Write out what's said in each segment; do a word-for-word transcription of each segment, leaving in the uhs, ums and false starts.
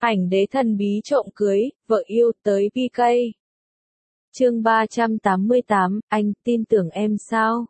Ảnh đế thần bí trộm cưới, vợ yêu tới pê ca. Chương ba trăm tám mươi tám, anh tin tưởng em sao?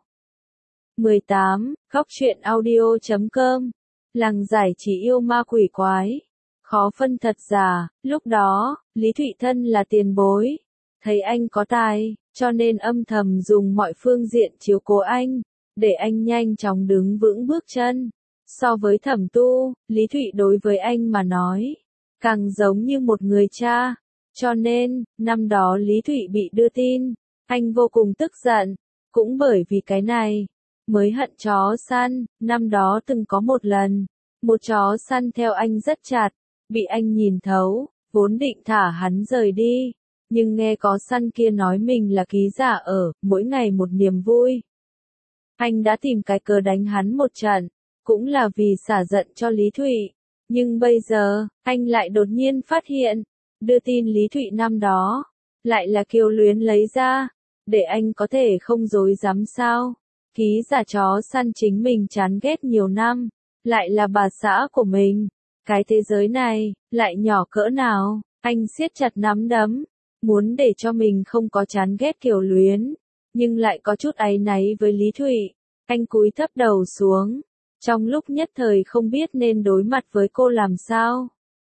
mười tám, Góc truyện audio chấm com. Làng giải trí yêu ma quỷ quái. Khó phân thật giả, lúc đó, Lý Thụy Thân là tiền bối. Thấy anh có tài, cho nên âm thầm dùng mọi phương diện chiếu cố anh, để anh nhanh chóng đứng vững bước chân. So với Thẩm Tu, Lý Thụy đối với anh mà nói, càng giống như một người cha. Cho nên, năm đó Lý Thụy bị đưa tin, anh vô cùng tức giận. Cũng bởi vì cái này, mới hận chó săn. Năm đó từng có một lần, một chó săn theo anh rất chặt, bị anh nhìn thấu, vốn định thả hắn rời đi. Nhưng nghe có săn kia nói mình là ký giả ở, mỗi ngày một niềm vui. Anh đã tìm cái cớ đánh hắn một trận, cũng là vì xả giận cho Lý Thụy. Nhưng bây giờ, anh lại đột nhiên phát hiện, đưa tin Lý Thụy năm đó, lại là Kiều Luyến lấy ra, để anh có thể không dối dám sao. Ký giả chó săn chính mình chán ghét nhiều năm, lại là bà xã của mình. Cái thế giới này, lại nhỏ cỡ nào, anh siết chặt nắm đấm, muốn để cho mình không có chán ghét Kiều Luyến, nhưng lại có chút áy náy với Lý Thụy. Anh cúi thấp đầu xuống, trong lúc nhất thời không biết nên đối mặt với cô làm sao.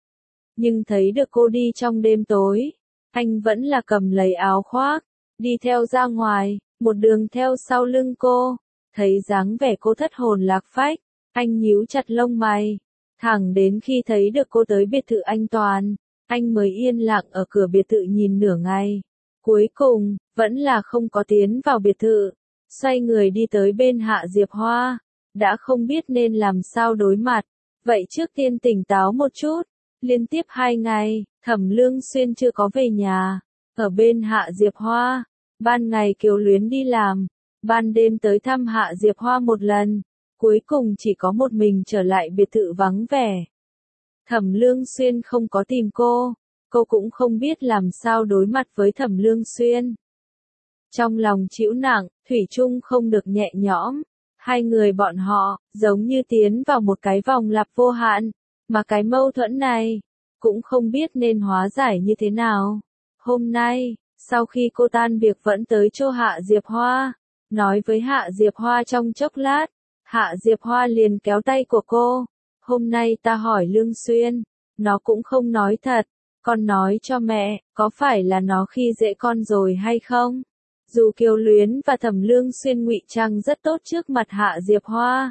Nhưng thấy được cô đi trong đêm tối, anh vẫn là cầm lấy áo khoác, đi theo ra ngoài, một đường theo sau lưng cô. Thấy dáng vẻ cô thất hồn lạc phách, anh nhíu chặt lông mày. Thẳng đến khi thấy được cô tới biệt thự anh Toàn, anh mới yên lặng ở cửa biệt thự nhìn nửa ngày. Cuối cùng, vẫn là không có tiến vào biệt thự. Xoay người đi tới bên Hạ Diệp Hoa, đã không biết nên làm sao đối mặt. Vậy trước tiên tỉnh táo một chút. Liên tiếp hai ngày, Thẩm Lương Xuyên chưa có về nhà. Ở bên Hạ Diệp Hoa, ban ngày Kiều Luyến đi làm, ban đêm tới thăm Hạ Diệp Hoa một lần. Cuối cùng chỉ có một mình trở lại biệt thự vắng vẻ. Thẩm Lương Xuyên không có tìm cô, cô cũng không biết làm sao đối mặt với Thẩm Lương Xuyên. Trong lòng chịu nặng, thủy chung không được nhẹ nhõm. Hai người bọn họ, giống như tiến vào một cái vòng lặp vô hạn, mà cái mâu thuẫn này, cũng không biết nên hóa giải như thế nào. Hôm nay, sau khi cô tan việc vẫn tới chỗ Hạ Diệp Hoa, nói với Hạ Diệp Hoa trong chốc lát, Hạ Diệp Hoa liền kéo tay của cô. Hôm nay ta hỏi Lương Xuyên, nó cũng không nói thật, con nói cho mẹ, có phải là nó khi dễ con rồi hay không? Dù Kiều Luyến và Thẩm Lương Xuyên ngụy trang rất tốt trước mặt Hạ Diệp Hoa,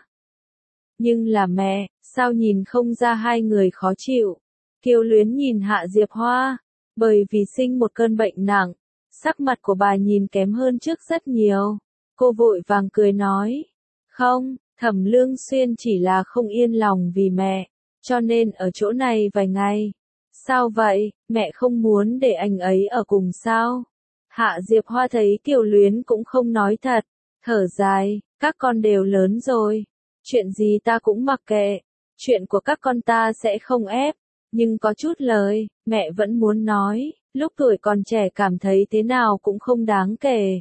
nhưng là mẹ, sao nhìn không ra hai người khó chịu? Kiều Luyến nhìn Hạ Diệp Hoa, bởi vì sinh một cơn bệnh nặng, sắc mặt của bà nhìn kém hơn trước rất nhiều. Cô vội vàng cười nói, không, Thẩm Lương Xuyên chỉ là không yên lòng vì mẹ, cho nên ở chỗ này vài ngày. Sao vậy, mẹ không muốn để anh ấy ở cùng sao? Hạ Diệp Hoa thấy Kiều Luyến cũng không nói thật, thở dài, các con đều lớn rồi, chuyện gì ta cũng mặc kệ, chuyện của các con ta sẽ không ép, nhưng có chút lời, mẹ vẫn muốn nói, lúc tuổi còn trẻ cảm thấy thế nào cũng không đáng kể.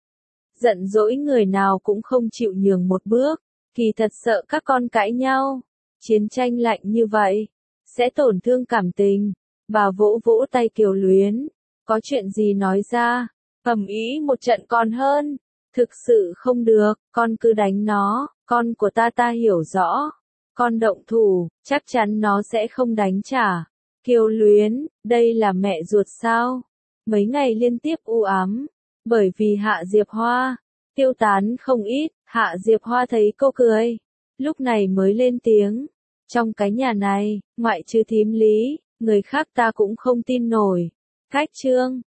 Giận dỗi người nào cũng không chịu nhường một bước, kỳ thật sợ các con cãi nhau, chiến tranh lạnh như vậy, sẽ tổn thương cảm tình. Bà vỗ vỗ tay Kiều Luyến, có chuyện gì nói ra, ầm ĩ một trận còn hơn, thực sự không được, con cứ đánh nó, con của ta ta hiểu rõ, con động thủ, chắc chắn nó sẽ không đánh trả. Kiều Luyến, đây là mẹ ruột sao? Mấy ngày liên tiếp u ám, bởi vì Hạ Diệp Hoa, tiêu tán không ít. Hạ Diệp Hoa thấy cô cười, lúc này mới lên tiếng, trong cái nhà này, ngoại trừ thím Lý, người khác ta cũng không tin nổi. Cách chương